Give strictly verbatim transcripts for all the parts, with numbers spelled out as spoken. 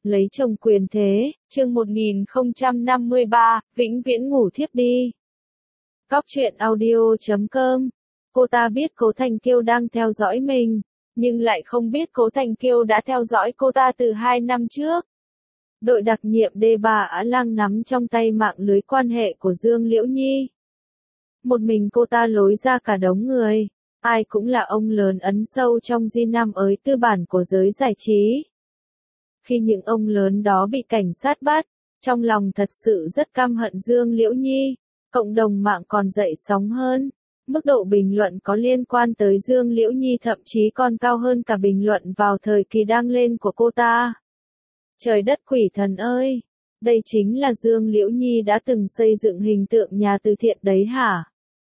Lấy chồng quyền thế, chương một nghìn không trăm năm mươi ba, vĩnh viễn ngủ thiếp đi. Cóc truyện audio chấm com. Cô ta biết Cố Thành Kiêu đang theo dõi mình, nhưng lại không biết Cố Thành Kiêu đã theo dõi cô ta từ hai năm trước. Đội đặc nhiệm D ba Á Lang nắm trong tay mạng lưới quan hệ của Dương Liễu Nhi. Một mình cô ta lối ra cả đống người, ai cũng là ông lớn ấn sâu trong di nam ới tư bản của giới giải trí. Khi những ông lớn đó bị cảnh sát bắt, trong lòng thật sự rất căm hận Dương Liễu Nhi, cộng đồng mạng còn dậy sóng hơn. Mức độ bình luận có liên quan tới Dương Liễu Nhi thậm chí còn cao hơn cả bình luận vào thời kỳ đang lên của cô ta. Trời đất quỷ thần ơi! Đây chính là Dương Liễu Nhi đã từng xây dựng hình tượng nhà từ thiện đấy hả?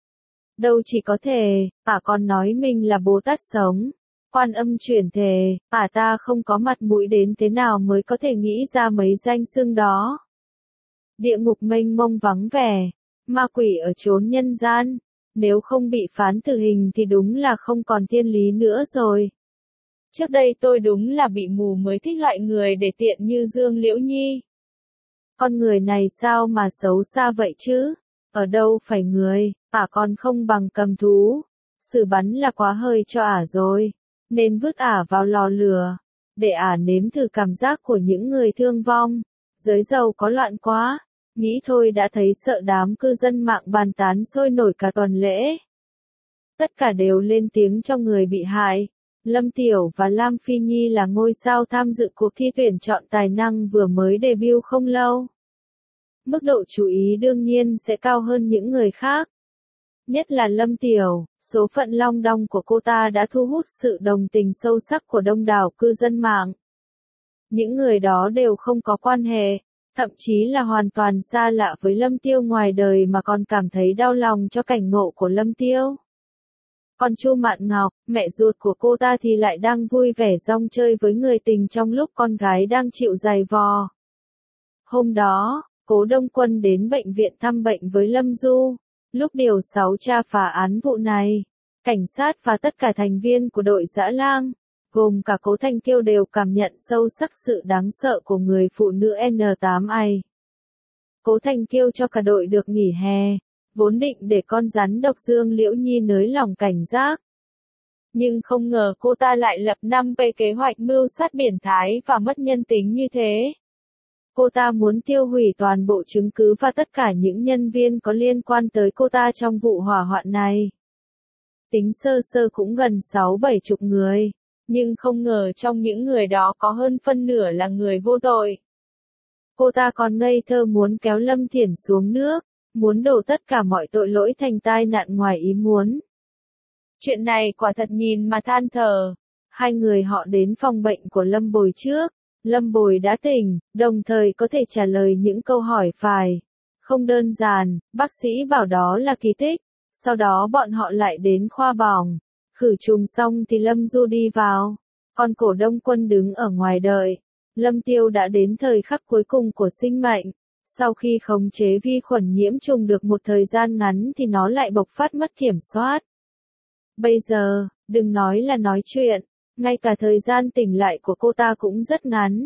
Đâu chỉ có thể, ả còn nói mình là Bồ Tát sống, Quan Âm chuyển thể, ả ta không có mặt mũi đến thế nào mới có thể nghĩ ra mấy danh xưng đó. Địa ngục mênh mông vắng vẻ, ma quỷ ở chốn nhân gian, nếu không bị phán tử hình thì đúng là không còn thiên lý nữa rồi. Trước đây tôi đúng là bị mù mới thích loại người để tiện như Dương Liễu Nhi. Con người này sao mà xấu xa vậy chứ? Ở đâu phải người, ả còn không bằng cầm thú. Xử bắn là quá hơi cho ả rồi, nên vứt ả vào lò lửa, để ả nếm thử cảm giác của những người thương vong. Giới giàu có loạn quá, nghĩ thôi đã thấy sợ, đám cư dân mạng bàn tán sôi nổi cả tuần lễ. Tất cả đều lên tiếng cho người bị hại. Lâm Tiểu và Lam Phi Nhi là ngôi sao tham dự cuộc thi tuyển chọn tài năng vừa mới debut không lâu. Mức độ chú ý đương nhiên sẽ cao hơn những người khác. Nhất là Lâm Tiểu, số phận long đong của cô ta đã thu hút sự đồng tình sâu sắc của đông đảo cư dân mạng. Những người đó đều không có quan hệ, thậm chí là hoàn toàn xa lạ với Lâm Tiêu ngoài đời mà còn cảm thấy đau lòng cho cảnh ngộ của Lâm Tiêu. Còn Chu Mạn Ngọc, mẹ ruột của cô ta thì lại đang vui vẻ rong chơi với người tình trong lúc con gái đang chịu giày vò. Hôm đó, Cố Đông Quân đến bệnh viện thăm bệnh với Lâm Du. Lúc điều sáu tra phá án vụ này, cảnh sát và tất cả thành viên của đội Dã Lang, gồm cả Cố Thành Kiêu đều cảm nhận sâu sắc sự đáng sợ của người phụ nữ N tám I. Cố Thành Kiêu cho cả đội được nghỉ hè, vốn định để con rắn độc Dương Liễu Nhi nới lỏng cảnh giác. Nhưng không ngờ cô ta lại lập năm về kế hoạch mưu sát biển thái và mất nhân tính như thế. Cô ta muốn tiêu hủy toàn bộ chứng cứ và tất cả những nhân viên có liên quan tới cô ta trong vụ hỏa hoạn này. Tính sơ sơ cũng gần sáu bảy chục người, nhưng không ngờ trong những người đó có hơn phân nửa là người vô tội. Cô ta còn ngây thơ muốn kéo Lâm Thiển xuống nước, muốn đổ tất cả mọi tội lỗi thành tai nạn ngoài ý muốn. Chuyện này quả thật nhìn mà than thở. Hai người họ đến phòng bệnh của Lâm Bồi trước. Lâm Bồi đã tỉnh, đồng thời có thể trả lời những câu hỏi phải. Không đơn giản, bác sĩ bảo đó là kỳ tích. Sau đó bọn họ lại đến khoa bỏng. Khử trùng xong thì Lâm Du đi vào. Còn Cổ Đông Quân đứng ở ngoài đợi. Lâm Tiêu đã đến thời khắc cuối cùng của sinh mệnh. Sau khi khống chế vi khuẩn nhiễm trùng được một thời gian ngắn thì nó lại bộc phát mất kiểm soát. Bây giờ, đừng nói là nói chuyện, ngay cả thời gian tỉnh lại của cô ta cũng rất ngắn.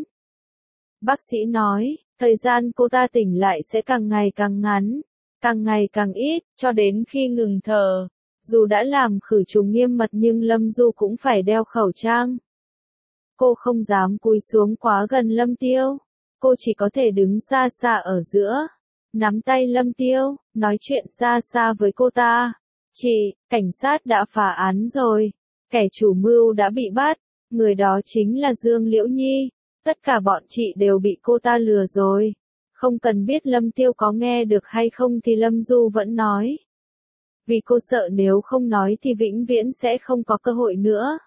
Bác sĩ nói, thời gian cô ta tỉnh lại sẽ càng ngày càng ngắn, càng ngày càng ít, cho đến khi ngừng thở. Dù đã làm khử trùng nghiêm mật nhưng Lâm Du cũng phải đeo khẩu trang. Cô không dám cúi xuống quá gần Lâm Tiêu. Cô chỉ có thể đứng xa xa ở giữa, nắm tay Lâm Tiêu, nói chuyện xa xa với cô ta. Chị, cảnh sát đã phá án rồi. Kẻ chủ mưu đã bị bắt. Người đó chính là Dương Liễu Nhi. Tất cả bọn chị đều bị cô ta lừa rồi. Không cần biết Lâm Tiêu có nghe được hay không thì Lâm Du vẫn nói. Vì cô sợ nếu không nói thì vĩnh viễn sẽ không có cơ hội nữa.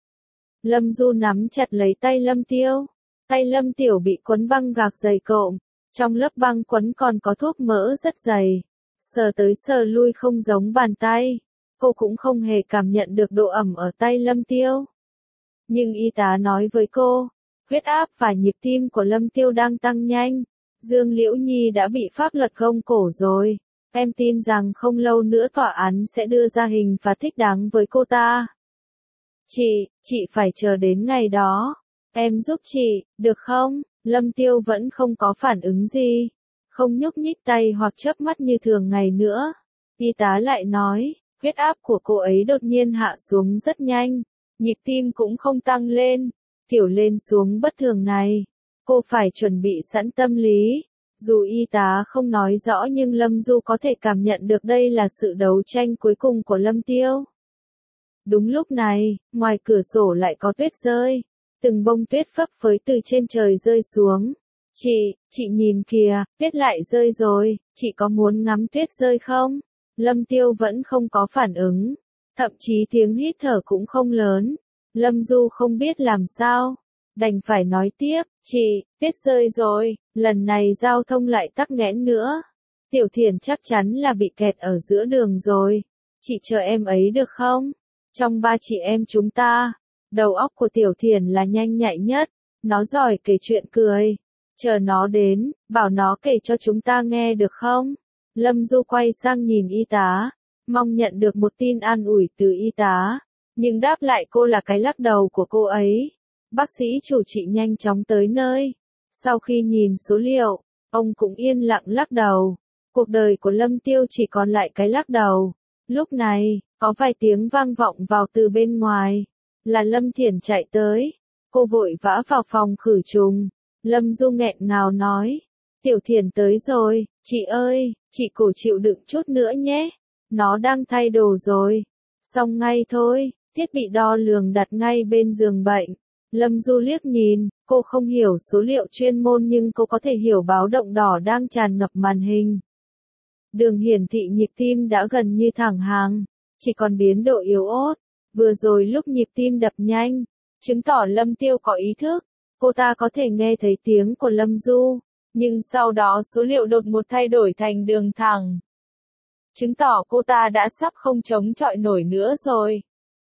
Lâm Du nắm chặt lấy tay Lâm Tiêu. Tay Lâm Tiểu bị quấn băng gạc dày cộm, trong lớp băng quấn còn có thuốc mỡ rất dày. Sờ tới sờ lui không giống bàn tay. Cô cũng không hề cảm nhận được độ ẩm ở tay Lâm Tiêu. Nhưng y tá nói với cô, huyết áp và nhịp tim của Lâm Tiêu đang tăng nhanh. Dương Liễu Nhi đã bị pháp luật gông cổ rồi. Em tin rằng không lâu nữa tòa án sẽ đưa ra hình phạt thích đáng với cô ta. Chị, chị phải chờ đến ngày đó. Em giúp chị, được không? Lâm Tiêu vẫn không có phản ứng gì, không nhúc nhích tay hoặc chớp mắt như thường ngày nữa. Y tá lại nói, huyết áp của cô ấy đột nhiên hạ xuống rất nhanh, nhịp tim cũng không tăng lên, kiểu lên xuống bất thường này. Cô phải chuẩn bị sẵn tâm lý. Dù y tá không nói rõ nhưng Lâm Du có thể cảm nhận được đây là sự đấu tranh cuối cùng của Lâm Tiêu. Đúng lúc này, ngoài cửa sổ lại có tuyết rơi. Từng bông tuyết phấp phới từ trên trời rơi xuống. Chị, chị nhìn kìa, tuyết lại rơi rồi, chị có muốn ngắm tuyết rơi không? Lâm Tiêu vẫn không có phản ứng. Thậm chí tiếng hít thở cũng không lớn. Lâm Du không biết làm sao. Đành phải nói tiếp, chị, tuyết rơi rồi, lần này giao thông lại tắc nghẽn nữa. Tiểu Thiền chắc chắn là bị kẹt ở giữa đường rồi. Chị chờ em ấy được không? Trong ba chị em chúng ta, đầu óc của Tiểu Thiền là nhanh nhạy nhất, nó giỏi kể chuyện cười. Chờ nó đến, bảo nó kể cho chúng ta nghe được không? Lâm Du quay sang nhìn y tá, mong nhận được một tin an ủi từ y tá, nhưng đáp lại cô là cái lắc đầu của cô ấy. Bác sĩ chủ trị nhanh chóng tới nơi. Sau khi nhìn số liệu, ông cũng yên lặng lắc đầu. Cuộc đời của Lâm Tiêu chỉ còn lại cái lắc đầu. Lúc này, có vài tiếng vang vọng vào từ bên ngoài. Là Lâm Thiển chạy tới. Cô vội vã vào phòng khử trùng. Lâm Du nghẹn ngào nói. Tiểu Thiển tới rồi, chị ơi, chị cổ chịu đựng chút nữa nhé. Nó đang thay đồ rồi. Xong ngay thôi, thiết bị đo lường đặt ngay bên giường bệnh. Lâm Du liếc nhìn, cô không hiểu số liệu chuyên môn nhưng cô có thể hiểu báo động đỏ đang tràn ngập màn hình. Đường hiển thị nhịp tim đã gần như thẳng hàng, chỉ còn biến độ yếu ớt. Vừa rồi lúc nhịp tim đập nhanh, chứng tỏ Lâm Tiêu có ý thức, cô ta có thể nghe thấy tiếng của Lâm Du, nhưng sau đó số liệu đột ngột thay đổi thành đường thẳng. Chứng tỏ cô ta đã sắp không chống chọi nổi nữa rồi.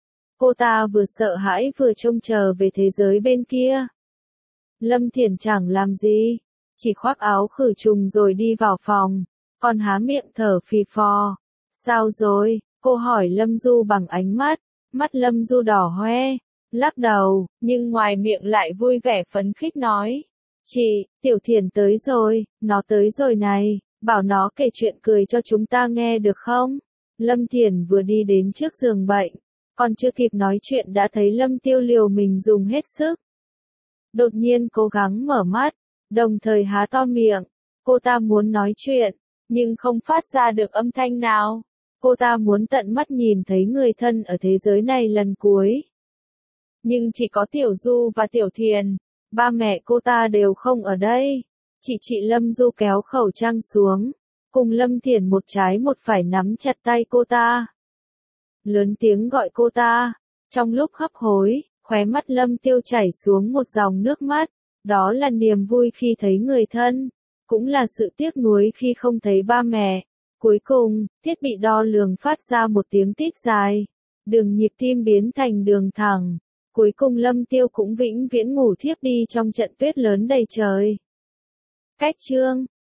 Cô ta vừa sợ hãi vừa trông chờ về thế giới bên kia. Lâm Thiển chẳng làm gì, chỉ khoác áo khử trùng rồi đi vào phòng, còn há miệng thở phì phò. Sao rồi? Cô hỏi Lâm Du bằng ánh mắt, mắt Lâm Du đỏ hoe, lắc đầu, nhưng ngoài miệng lại vui vẻ phấn khích nói. Chị, Tiểu Thiển tới rồi, nó tới rồi này, bảo nó kể chuyện cười cho chúng ta nghe được không? Lâm Thiển vừa đi đến trước giường bệnh. Còn chưa kịp nói chuyện đã thấy Lâm Tiêu liều mình dùng hết sức. Đột nhiên cố gắng mở mắt, đồng thời há to miệng. Cô ta muốn nói chuyện, nhưng không phát ra được âm thanh nào. Cô ta muốn tận mắt nhìn thấy người thân ở thế giới này lần cuối. Nhưng chỉ có Tiểu Du và Tiểu Thiền, ba mẹ cô ta đều không ở đây. Chị chị Lâm Du kéo khẩu trang xuống, cùng Lâm Thiển một trái một phải nắm chặt tay cô ta. Lớn tiếng gọi cô ta. Trong lúc hấp hối, khóe mắt Lâm Tiêu chảy xuống một dòng nước mắt. Đó là niềm vui khi thấy người thân, cũng là sự tiếc nuối khi không thấy ba mẹ. Cuối cùng, thiết bị đo lường phát ra một tiếng tít dài. Đường nhịp tim biến thành đường thẳng. Cuối cùng Lâm Tiêu cũng vĩnh viễn ngủ thiếp đi trong trận tuyết lớn đầy trời. Cách chương